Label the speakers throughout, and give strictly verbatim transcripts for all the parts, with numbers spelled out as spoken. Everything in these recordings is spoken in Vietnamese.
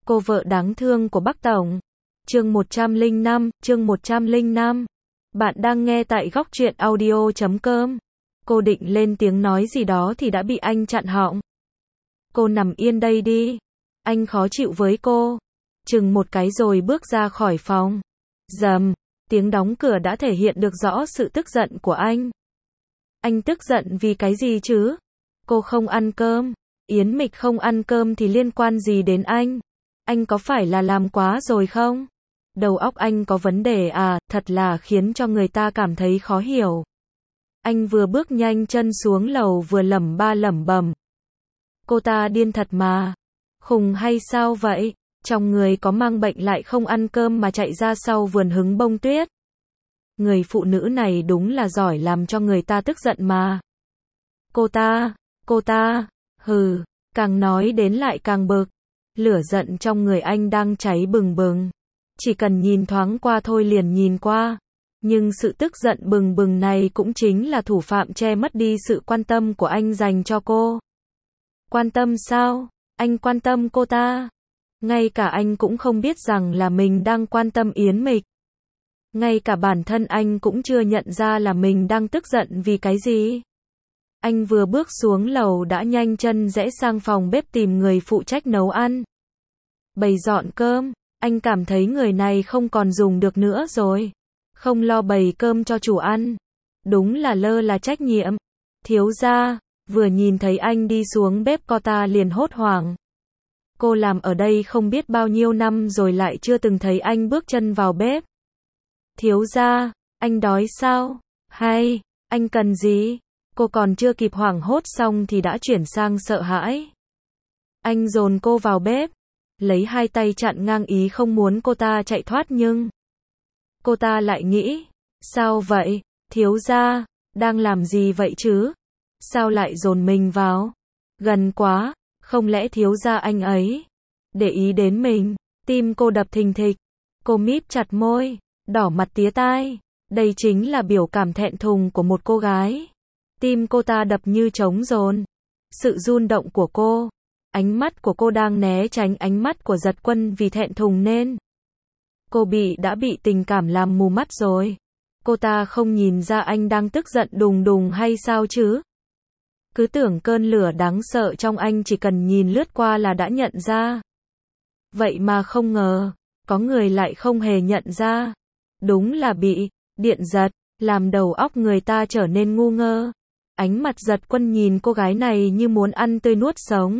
Speaker 1: Cô vợ đáng thương của Bắc Tổng. Chương một trăm lẻ năm, chương một trăm lẻ năm. Bạn đang nghe tại góc truyện audio chấm com. Cô định lên tiếng nói gì đó thì đã bị anh chặn họng. Cô nằm yên đây đi. Anh khó chịu với cô. Chừng một cái rồi bước ra khỏi phòng. Rầm, tiếng đóng cửa đã thể hiện được rõ sự tức giận của anh. Anh tức giận vì cái gì chứ? Cô không ăn cơm. Yến Mịch không ăn cơm thì liên quan gì đến anh? Anh có phải là làm quá rồi không? Đầu óc anh có vấn đề à, thật là khiến cho người ta cảm thấy khó hiểu. Anh vừa bước nhanh chân xuống lầu vừa lẩm ba lẩm bẩm. Cô ta điên thật mà. Khùng hay sao vậy? Trong người có mang bệnh lại không ăn cơm mà chạy ra sau vườn hứng bông tuyết. Người phụ nữ này đúng là giỏi làm cho người ta tức giận mà. Cô ta, cô ta, hừ, càng nói đến lại càng bực. Lửa giận trong người anh đang cháy bừng bừng. Chỉ cần nhìn thoáng qua thôi liền nhìn qua. Nhưng sự tức giận bừng bừng này cũng chính là thủ phạm che mất đi sự quan tâm của anh dành cho cô. Quan tâm sao? Anh quan tâm cô ta? Ngay cả anh cũng không biết rằng là mình đang quan tâm Yến Mịch. Ngay cả bản thân anh cũng chưa nhận ra là mình đang tức giận vì cái gì. Anh vừa bước xuống lầu đã nhanh chân rẽ sang phòng bếp tìm người phụ trách nấu ăn. Bày dọn cơm, anh cảm thấy người này không còn dùng được nữa rồi. Không lo bày cơm cho chủ ăn. Đúng là lơ là trách nhiệm. Thiếu gia, vừa nhìn thấy anh đi xuống bếp cô ta liền hốt hoảng. Cô làm ở đây không biết bao nhiêu năm rồi lại chưa từng thấy anh bước chân vào bếp. Thiếu gia, anh đói sao? Hay, anh cần gì? Cô còn chưa kịp hoảng hốt xong thì đã chuyển sang sợ hãi. Anh dồn cô vào bếp, lấy hai tay chặn ngang ý không muốn cô ta chạy thoát nhưng cô ta lại nghĩ, sao vậy, thiếu gia, đang làm gì vậy chứ? Sao lại dồn mình vào? Gần quá, không lẽ thiếu gia anh ấy để ý đến mình? Tim cô đập thình thịch, cô mím chặt môi, đỏ mặt tía tai. Đây chính là biểu cảm thẹn thùng của một cô gái. Tim cô ta đập như trống dồn. Sự run động của cô, ánh mắt của cô đang né tránh ánh mắt của Giật Quân vì thẹn thùng nên cô bị đã bị tình cảm làm mù mắt rồi. Cô ta không nhìn ra anh đang tức giận đùng đùng hay sao chứ? Cứ tưởng cơn lửa đáng sợ trong anh chỉ cần nhìn lướt qua là đã nhận ra. Vậy mà không ngờ, có người lại không hề nhận ra. Đúng là bị điện giật, làm đầu óc người ta trở nên ngu ngơ. Ánh mặt Giật Quân nhìn cô gái này như muốn ăn tươi nuốt sống.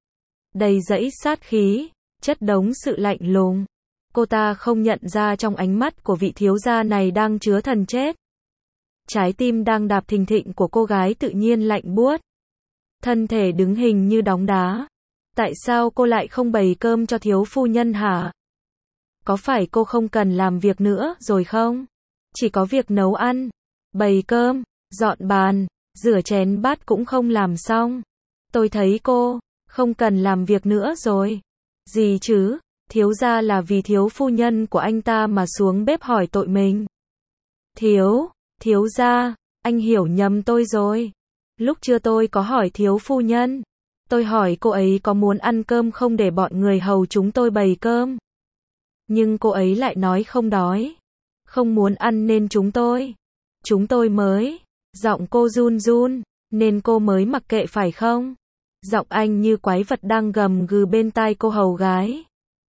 Speaker 1: Đầy dẫy sát khí, chất đống sự lạnh lùng. Cô ta không nhận ra trong ánh mắt của vị thiếu gia này đang chứa thần chết. Trái tim đang đạp thình thịch của cô gái tự nhiên lạnh buốt. Thân thể đứng hình như đóng đá. Tại sao cô lại không bày cơm cho thiếu phu nhân hả? Có phải cô không cần làm việc nữa rồi không? Chỉ có việc nấu ăn, bày cơm, dọn bàn, rửa chén bát cũng không làm xong. Tôi thấy cô không cần làm việc nữa rồi. Gì chứ? Thiếu gia là vì thiếu phu nhân của anh ta mà xuống bếp hỏi tội mình. Thiếu, thiếu gia, anh hiểu nhầm tôi rồi. Lúc chưa tôi có hỏi thiếu phu nhân. Tôi hỏi cô ấy có muốn ăn cơm không để bọn người hầu chúng tôi bày cơm. Nhưng cô ấy lại nói không đói. Không muốn ăn nên chúng tôi. Chúng tôi mới. Giọng cô run run. Nên cô mới mặc kệ phải không? Giọng anh như quái vật đang gầm gừ bên tai cô hầu gái.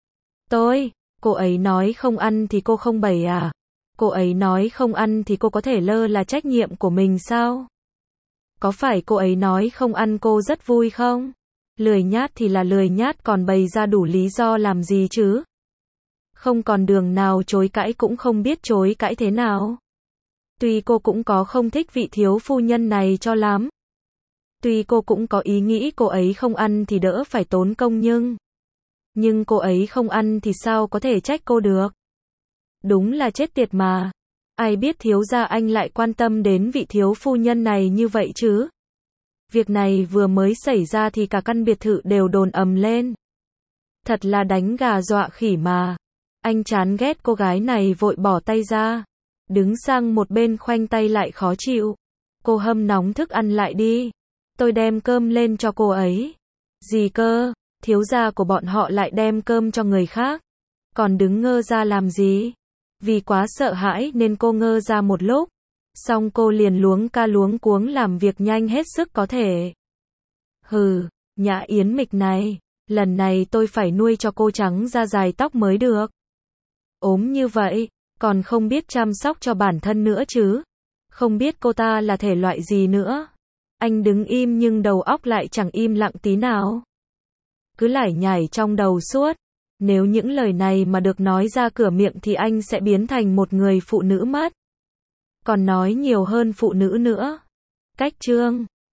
Speaker 1: Tôi, cô ấy nói không ăn thì cô không bày à? Cô ấy nói không ăn thì cô có thể lơ là trách nhiệm của mình sao? Có phải cô ấy nói không ăn cô rất vui không? Lười nhát thì là lười nhát còn bày ra đủ lý do làm gì chứ? Không còn đường nào chối cãi cũng không biết chối cãi thế nào. Tuy cô cũng có không thích vị thiếu phu nhân này cho lắm. Tuy cô cũng có ý nghĩ cô ấy không ăn thì đỡ phải tốn công nhưng Nhưng cô ấy không ăn thì sao có thể trách cô được? Đúng là chết tiệt mà. Ai biết thiếu gia anh lại quan tâm đến vị thiếu phu nhân này như vậy chứ? Việc này vừa mới xảy ra thì cả căn biệt thự đều đồn ầm lên. Thật là đánh gà dọa khỉ mà. Anh chán ghét cô gái này vội bỏ tay ra. Đứng sang một bên khoanh tay lại khó chịu. Cô hâm nóng thức ăn lại đi. Tôi đem cơm lên cho cô ấy. Gì cơ? thiếu gia của bọn họ lại đem cơm cho người khác. Còn đứng ngơ ra làm gì? Vì quá sợ hãi nên cô ngơ ra một lúc. Xong cô liền luống ca luống cuống làm việc nhanh hết sức có thể. Hừ, Nhã Yến Mịch này, lần này tôi phải nuôi cho cô trắng da dài tóc mới được. Ốm như vậy, còn không biết chăm sóc cho bản thân nữa chứ. Không biết cô ta là thể loại gì nữa. Anh đứng im nhưng đầu óc lại chẳng im lặng tí nào. Cứ lải nhải trong đầu suốt. Nếu những lời này mà được nói ra cửa miệng thì anh sẽ biến thành một người phụ nữ mất. Còn nói nhiều hơn phụ nữ nữa. Cách chương